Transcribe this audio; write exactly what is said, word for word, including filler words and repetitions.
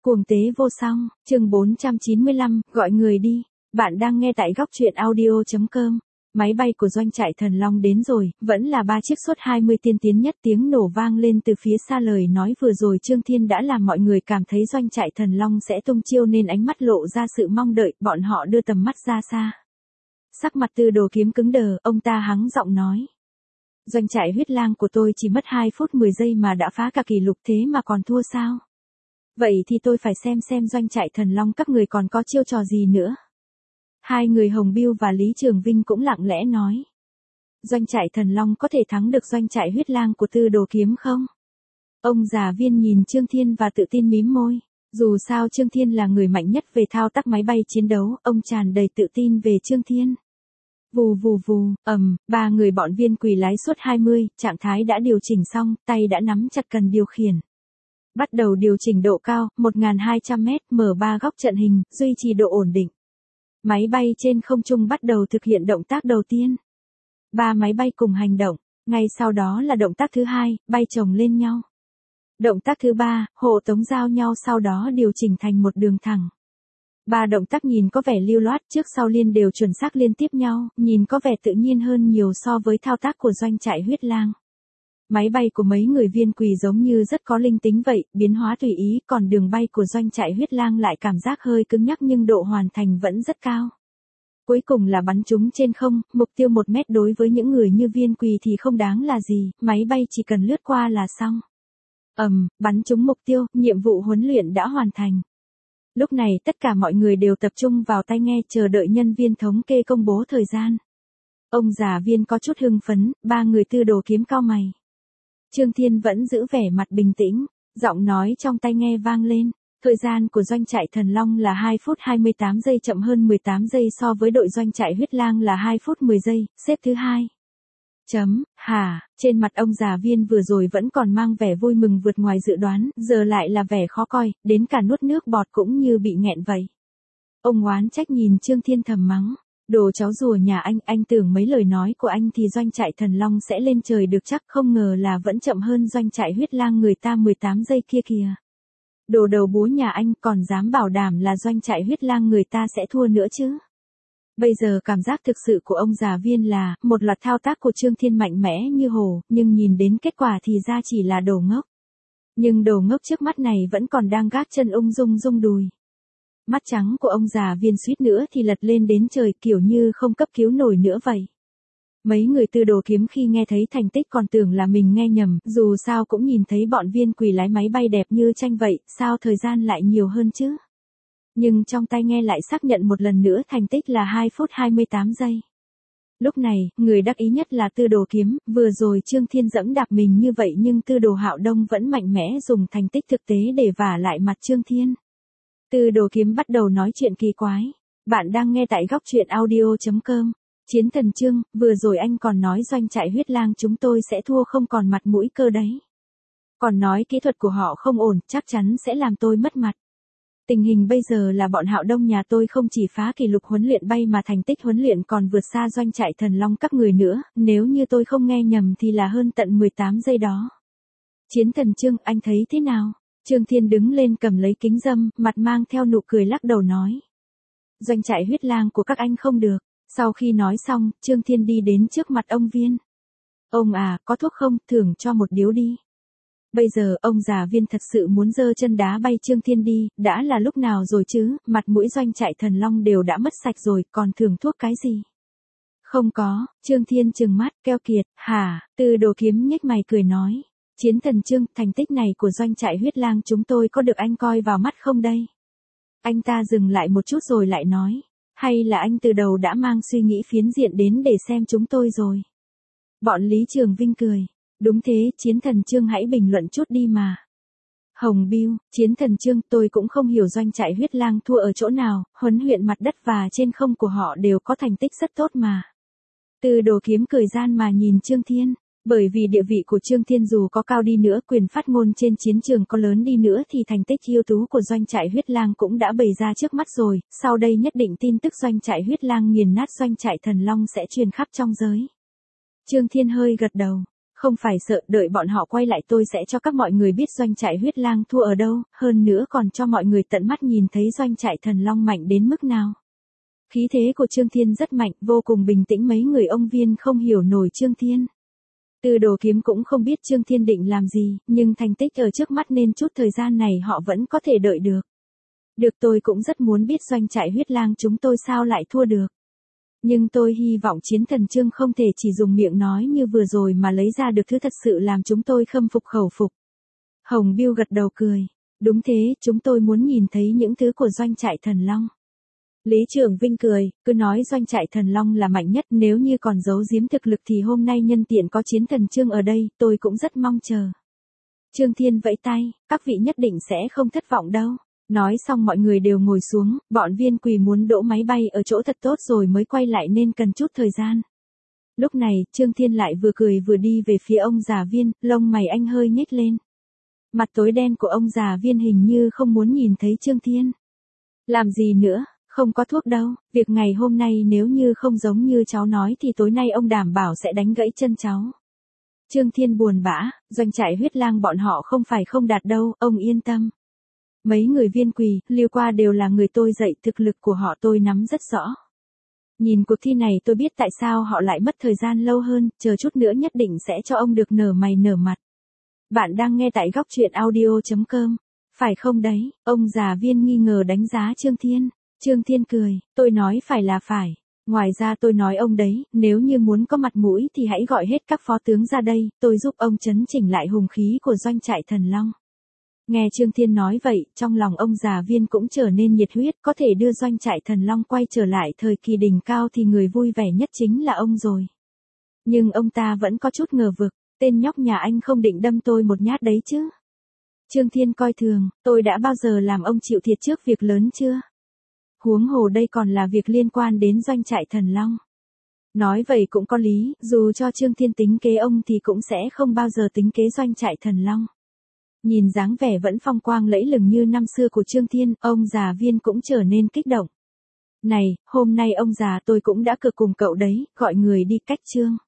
Cuồng tế vô song, chương bốn trăm chín mươi lăm, gọi người đi. Bạn đang nghe tại góc truyện audio chấm com. Máy bay của doanh trại Thần Long đến rồi, vẫn là ba chiếc suốt hai mươi tiên tiến nhất. Tiếng nổ vang lên từ phía xa, lời nói vừa rồi Trương Thiên đã làm mọi người cảm thấy doanh trại Thần Long sẽ tung chiêu nên ánh mắt lộ ra sự mong đợi, bọn họ đưa tầm mắt ra xa. Sắc mặt Tư Đồ Kiếm cứng đờ, ông ta hắng giọng nói. Doanh trại Huyết Lang của tôi chỉ mất hai phút mười giây mà đã phá cả kỷ lục, thế mà còn thua sao? Vậy thì tôi phải xem xem doanh trại Thần Long các người còn có chiêu trò gì nữa. Hai người Hồng Bưu và Lý Trường Vinh cũng lặng lẽ nói. Doanh trại Thần Long có thể thắng được doanh trại Huyết Lang của Tư Đồ Kiếm không? Ông già Viên nhìn Trương Thiên và tự tin mím môi. Dù sao Trương Thiên là người mạnh nhất về thao tác máy bay chiến đấu, ông tràn đầy tự tin về Trương Thiên. Vù vù vù, ầm, ba người bọn Viên Quỳ lái suốt hai mươi, trạng thái đã điều chỉnh xong, tay đã nắm chặt cần điều khiển. Bắt đầu điều chỉnh độ cao, một nghìn hai trăm mét, mở ba góc trận hình, duy trì độ ổn định. Máy bay trên không trung bắt đầu thực hiện động tác đầu tiên. Ba máy bay cùng hành động, ngay sau đó là động tác thứ hai, bay chồng lên nhau. Động tác thứ ba, hộ tống giao nhau, sau đó điều chỉnh thành một đường thẳng. Ba động tác nhìn có vẻ lưu loát, trước sau liên đều chuẩn xác liên tiếp nhau, nhìn có vẻ tự nhiên hơn nhiều so với thao tác của doanh trại Huyết Lang. Máy bay của mấy người Viên Quỳ giống như rất có linh tính vậy, biến hóa tùy ý, còn đường bay của doanh trại Huyết Lang lại cảm giác hơi cứng nhắc nhưng độ hoàn thành vẫn rất cao. Cuối cùng là bắn chúng trên không, mục tiêu một mét đối với những người như Viên Quỳ thì không đáng là gì, máy bay chỉ cần lướt qua là xong. Ầm, bắn trúng mục tiêu, nhiệm vụ huấn luyện đã hoàn thành. Lúc này tất cả mọi người đều tập trung vào tai nghe chờ đợi nhân viên thống kê công bố thời gian. Ông già Viên có chút hưng phấn, ba người Tư Đồ Kiếm cau mày. Trương Thiên vẫn giữ vẻ mặt bình tĩnh, giọng nói trong tai nghe vang lên. Thời gian của doanh trại Thần Long là hai phút hai mươi tám giây, chậm hơn mười tám giây so với đội doanh trại Huyết Lang là hai phút mười giây, xếp thứ hai. Chấm, hả, trên mặt ông già Viên vừa rồi vẫn còn mang vẻ vui mừng vượt ngoài dự đoán, giờ lại là vẻ khó coi, đến cả nuốt nước bọt cũng như bị nghẹn vậy. Ông oán trách nhìn Trương Thiên thầm mắng. Đồ cháu rùa nhà anh, anh tưởng mấy lời nói của anh thì doanh trại Thần Long sẽ lên trời được chắc, không ngờ là vẫn chậm hơn doanh trại Huyết Lang người ta mười tám giây kia kìa. Đồ đầu búa nhà anh còn dám bảo đảm là doanh trại Huyết Lang người ta sẽ thua nữa chứ. Bây giờ cảm giác thực sự của ông già Viên là, một loạt thao tác của Trương Thiên mạnh mẽ như hổ, nhưng nhìn đến kết quả thì ra chỉ là đồ ngốc. Nhưng đồ ngốc trước mắt này vẫn còn đang gác chân ung dung rung đùi. Mắt trắng của ông già Viên suýt nữa thì lật lên đến trời, kiểu như không cấp cứu nổi nữa vậy. Mấy người Tư Đồ Kiếm khi nghe thấy thành tích còn tưởng là mình nghe nhầm, dù sao cũng nhìn thấy bọn Viên Quỳ lái máy bay đẹp như tranh vậy, sao thời gian lại nhiều hơn chứ? Nhưng trong tai nghe lại xác nhận một lần nữa thành tích là hai phút hai mươi tám giây. Lúc này, người đắc ý nhất là Tư Đồ Kiếm, vừa rồi Trương Thiên dẫm đạp mình như vậy nhưng Tư Đồ Hạo Đông vẫn mạnh mẽ dùng thành tích thực tế để vả lại mặt Trương Thiên. Tư Đồ Kiếm bắt đầu nói chuyện kỳ quái. Bạn đang nghe tại góc truyện audio chấm com. Chiến Thần Trương, vừa rồi anh còn nói doanh trại Huyết Lang chúng tôi sẽ thua không còn mặt mũi cơ đấy. Còn nói kỹ thuật của họ không ổn, chắc chắn sẽ làm tôi mất mặt. Tình hình bây giờ là bọn Hạo Đông nhà tôi không chỉ phá kỷ lục huấn luyện bay mà thành tích huấn luyện còn vượt xa doanh trại Thần Long các người nữa, nếu như tôi không nghe nhầm thì là hơn tận mười tám giây đó. Chiến Thần Trương, anh thấy thế nào? Trương Thiên đứng lên cầm lấy kính râm, mặt mang theo nụ cười lắc đầu nói. Doanh trại Huyết Lang của các anh không được. Sau khi nói xong, Trương Thiên đi đến trước mặt ông Viên. Ông à, có thuốc không, thưởng cho một điếu đi. Bây giờ, ông già Viên thật sự muốn giơ chân đá bay Trương Thiên đi, đã là lúc nào rồi chứ, mặt mũi doanh trại Thần Long đều đã mất sạch rồi, còn thưởng thuốc cái gì? Không có, Trương Thiên trừng mắt, keo kiệt, hả, Tư Đồ Kiếm nhếch mày cười nói. Chiến Thần Trương, thành tích này của doanh trại Huyết Lang chúng tôi có được anh coi vào mắt không đây? Anh ta dừng lại một chút rồi lại nói. Hay là anh từ đầu đã mang suy nghĩ phiến diện đến để xem chúng tôi rồi? Bọn Lý Trường Vinh cười. Đúng thế, Chiến Thần Trương hãy bình luận chút đi mà. Hồng Bưu, Chiến Thần Trương, tôi cũng không hiểu doanh trại Huyết Lang thua ở chỗ nào, huấn luyện mặt đất và trên không của họ đều có thành tích rất tốt mà. Tư Đồ Kiếm cười gian mà nhìn Trương Thiên. Bởi vì địa vị của Trương Thiên dù có cao đi nữa, quyền phát ngôn trên chiến trường có lớn đi nữa thì thành tích ưu tú của doanh trại Huyết Lang cũng đã bày ra trước mắt rồi, sau đây nhất định tin tức doanh trại Huyết Lang nghiền nát doanh trại Thần Long sẽ truyền khắp trong giới. Trương Thiên hơi gật đầu. Không phải sợ, đợi bọn họ quay lại tôi sẽ cho các mọi người biết doanh trại huyết lang thua ở đâu, hơn nữa còn cho mọi người tận mắt nhìn thấy doanh trại thần long mạnh đến mức nào. Khí thế của Trương Thiên rất mạnh, vô cùng bình tĩnh, mấy người ông Viên không hiểu nổi Trương Thiên. Từ Đồ Kiếm cũng không biết Trương Thiên định làm gì, nhưng thành tích ở trước mắt nên chút thời gian này họ vẫn có thể đợi được. Được, tôi cũng rất muốn biết doanh trại huyết lang chúng tôi sao lại thua được. Nhưng tôi hy vọng Chiến Thần Trương không thể chỉ dùng miệng nói như vừa rồi mà lấy ra được thứ thật sự làm chúng tôi khâm phục khẩu phục. Hồng Biêu gật đầu cười. Đúng thế, chúng tôi muốn nhìn thấy những thứ của doanh trại thần long. Lý Trường Vinh cười, cứ nói doanh trại thần long là mạnh nhất, nếu như còn giấu giếm thực lực thì hôm nay nhân tiện có Chiến Thần Trương ở đây, tôi cũng rất mong chờ. Trương Thiên vẫy tay, các vị nhất định sẽ không thất vọng đâu. Nói xong mọi người đều ngồi xuống, bọn Viên Quỳ muốn đỗ máy bay ở chỗ thật tốt rồi mới quay lại nên cần chút thời gian. Lúc này, Trương Thiên lại vừa cười vừa đi về phía ông già Viên, lông mày anh hơi nhếch lên. Mặt tối đen của ông già Viên hình như không muốn nhìn thấy Trương Thiên. Làm gì nữa, không có thuốc đâu, việc ngày hôm nay nếu như không giống như cháu nói thì tối nay ông đảm bảo sẽ đánh gãy chân cháu. Trương Thiên buồn bã, doanh trại huyết lang bọn họ không phải không đạt đâu, ông yên tâm. Mấy người Viên Quỳ, Lưu Qua đều là người tôi dạy, thực lực của họ tôi nắm rất rõ. Nhìn cuộc thi này tôi biết tại sao họ lại mất thời gian lâu hơn, chờ chút nữa nhất định sẽ cho ông được nở mày nở mặt. Bạn đang nghe tại góc truyện audio chấm com. Phải không đấy, ông già Viên nghi ngờ đánh giá Trương Thiên. Trương Thiên cười, tôi nói phải là phải. Ngoài ra tôi nói ông đấy, nếu như muốn có mặt mũi thì hãy gọi hết các phó tướng ra đây, tôi giúp ông chấn chỉnh lại hùng khí của doanh trại thần long. Nghe Trương Thiên nói vậy, trong lòng ông già Viên cũng trở nên nhiệt huyết, có thể đưa doanh trại thần long quay trở lại thời kỳ đỉnh cao thì người vui vẻ nhất chính là ông rồi. Nhưng ông ta vẫn có chút ngờ vực, tên nhóc nhà anh không định đâm tôi một nhát đấy chứ. Trương Thiên coi thường, tôi đã bao giờ làm ông chịu thiệt trước việc lớn chưa? Huống hồ đây còn là việc liên quan đến doanh trại thần long. Nói vậy cũng có lý, dù cho Trương Thiên tính kế ông thì cũng sẽ không bao giờ tính kế doanh trại thần long. Nhìn dáng vẻ vẫn phong quang lẫy lừng như năm xưa của Trương Thiên, ông già Viên cũng trở nên kích động. Này, hôm nay ông già tôi cũng đã cược cùng cậu đấy, gọi người đi cách Trương.